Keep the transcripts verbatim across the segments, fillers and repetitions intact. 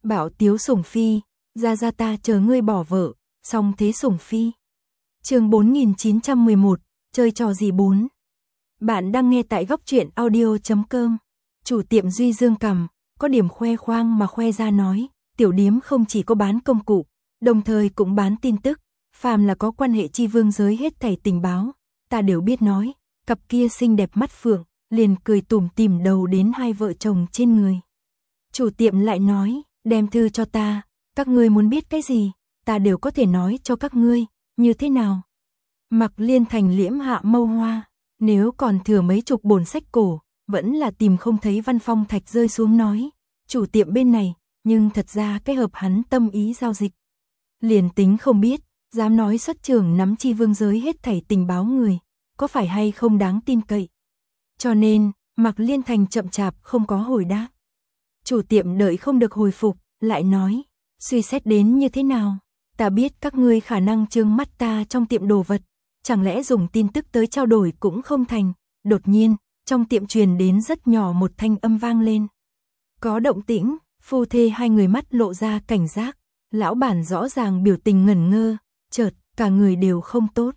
Bảo Tiếu Sủng Phi, ra ra ta chờ ngươi bỏ vợ, xong thế Sủng Phi. Chương bốn nghìn chín trăm mười một, chơi trò gì bốn. Bạn đang nghe tại góc truyện audio chấm com. Chủ tiệm Duy Dương cằm, có điểm khoe khoang mà khoe ra nói, tiểu điếm không chỉ có bán công cụ, đồng thời cũng bán tin tức, phàm là có quan hệ chi vương giới hết thảy tình báo, ta đều biết nói. Cặp kia xinh đẹp mắt phượng, liền cười tủm tỉm đầu đến hai vợ chồng trên người. Chủ tiệm lại nói, đem thư cho ta, các ngươi muốn biết cái gì, ta đều có thể nói cho các ngươi, như thế nào. Mạc Liên Thành liễm hạ mâu hoa, nếu còn thừa mấy chục bổn sách cổ, vẫn là tìm không thấy Văn Phong Thạch rơi xuống nói, chủ tiệm bên này, nhưng thật ra cái hợp hắn tâm ý giao dịch. Liền tính không biết, dám nói xuất trưởng nắm chi vương giới hết thảy tình báo người, có phải hay không đáng tin cậy. Cho nên, Mạc Liên Thành chậm chạp không có hồi đáp. Chủ tiệm đợi không được hồi phục, lại nói, suy xét đến như thế nào, ta biết các ngươi khả năng trương mắt ta trong tiệm đồ vật, chẳng lẽ dùng tin tức tới trao đổi cũng không thành. Đột nhiên, trong tiệm truyền đến rất nhỏ một thanh âm vang lên. Có động tĩnh, phu thê hai người mắt lộ ra cảnh giác, lão bản rõ ràng biểu tình ngẩn ngơ, chợt, cả người đều không tốt.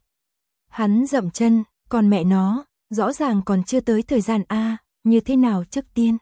Hắn dậm chân, còn mẹ nó, rõ ràng còn chưa tới thời gian a, như thế nào trước tiên.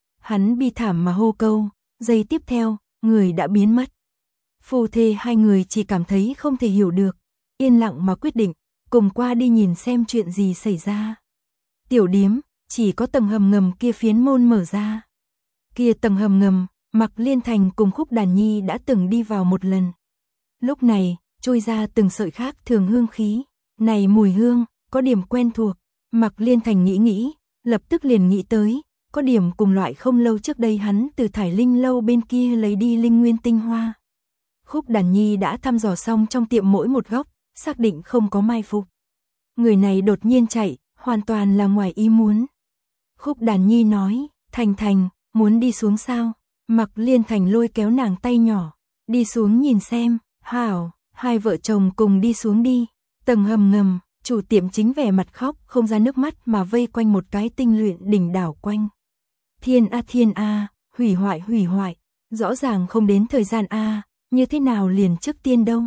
Hắn bi thảm mà hô câu, giây tiếp theo, người đã biến mất. Phu thê hai người chỉ cảm thấy không thể hiểu được, yên lặng mà quyết định, cùng qua đi nhìn xem chuyện gì xảy ra. Tiểu điếm, chỉ có tầng hầm ngầm kia phiến môn mở ra. Kia tầng hầm ngầm, Mạc Liên Thành cùng Khúc Đàn Nhi đã từng đi vào một lần. Lúc này, trôi ra từng sợi khác thường hương khí. Này mùi hương, có điểm quen thuộc. Mạc Liên Thành nghĩ nghĩ, lập tức liền nghĩ tới, có điểm cùng loại không lâu trước đây hắn từ Thải Linh lâu bên kia lấy đi linh nguyên tinh hoa. Khúc Đàn Nhi đã thăm dò xong trong tiệm mỗi một góc, xác định không có mai phục. Người này đột nhiên chạy, hoàn toàn là ngoài ý muốn. Khúc Đàn Nhi nói, Thành Thành, muốn đi xuống sao? Mạc Liên Thành lôi kéo nàng tay nhỏ, đi xuống nhìn xem. Hảo, hai vợ chồng cùng đi xuống đi. Tầng hầm ngầm, chủ tiệm chính vẻ mặt khóc không ra nước mắt mà vây quanh một cái tinh luyện đỉnh đảo quanh. Thiên a thiên a, hủy hoại hủy hoại, rõ ràng không đến thời gian a, như thế nào liền trước tiên đâu.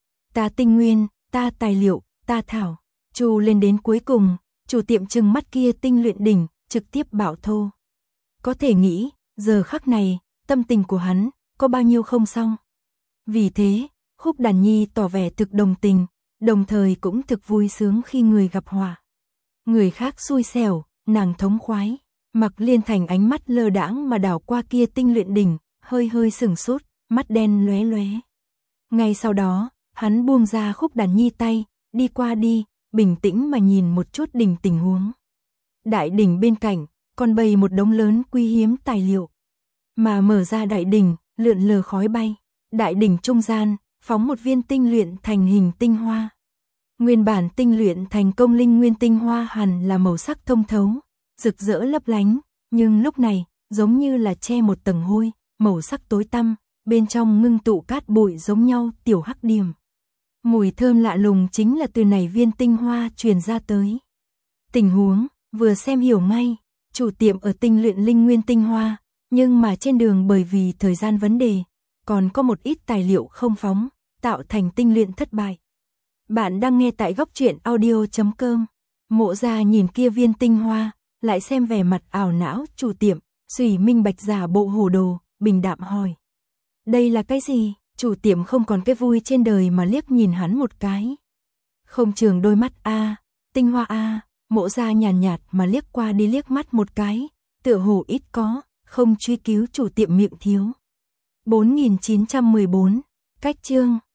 Ta tinh nguyên, ta tài liệu, ta thảo, chu lên đến cuối cùng, chủ tiệm trừng mắt kia tinh luyện đỉnh, trực tiếp bảo thô. Có thể nghĩ, giờ khắc này, tâm tình của hắn, có bao nhiêu không xong. Vì thế, Khúc Đàn Nhi tỏ vẻ thực đồng tình, đồng thời cũng thực vui sướng khi người gặp họa. Người khác xui xẻo, nàng thống khoái. Mạc Liên Thành ánh mắt lơ đãng mà đảo qua kia tinh luyện đỉnh, hơi hơi sửng sốt, mắt đen lóe lóe. Ngay sau đó, hắn buông ra Khúc Đàn Nhi tay, đi qua đi, bình tĩnh mà nhìn một chút đỉnh tình huống. Đại đỉnh bên cạnh, còn bày một đống lớn quý hiếm tài liệu. Mà mở ra đại đỉnh, lượn lờ khói bay. Đại đỉnh trung gian, phóng một viên tinh luyện thành hình tinh hoa. Nguyên bản tinh luyện thành công linh nguyên tinh hoa hẳn là màu sắc thông thấu, rực rỡ lấp lánh, nhưng lúc này, giống như là che một tầng hôi, màu sắc tối tăm, bên trong ngưng tụ cát bụi giống nhau tiểu hắc điểm. Mùi thơm lạ lùng chính là từ này viên tinh hoa truyền ra tới. Tình huống, vừa xem hiểu ngay, chủ tiệm ở tinh luyện linh nguyên tinh hoa, nhưng mà trên đường bởi vì thời gian vấn đề, còn có một ít tài liệu không phóng, tạo thành tinh luyện thất bại. Bạn đang nghe tại góc truyện audio chấm com. Mộ Gia nhìn kia viên tinh hoa, lại xem vẻ mặt ảo não chủ tiệm, suy minh bạch giả bộ hồ đồ, bình đạm hỏi. Đây là cái gì? Chủ tiệm không còn cái vui trên đời mà liếc nhìn hắn một cái. Không trường đôi mắt a, tinh hoa a, Mộ Gia nhàn nhạt, nhạt mà liếc qua đi liếc mắt một cái, tựa hồ ít có, không truy cứu chủ tiệm miệng thiếu. bốn nghìn chín trăm mười bốn, cách chương.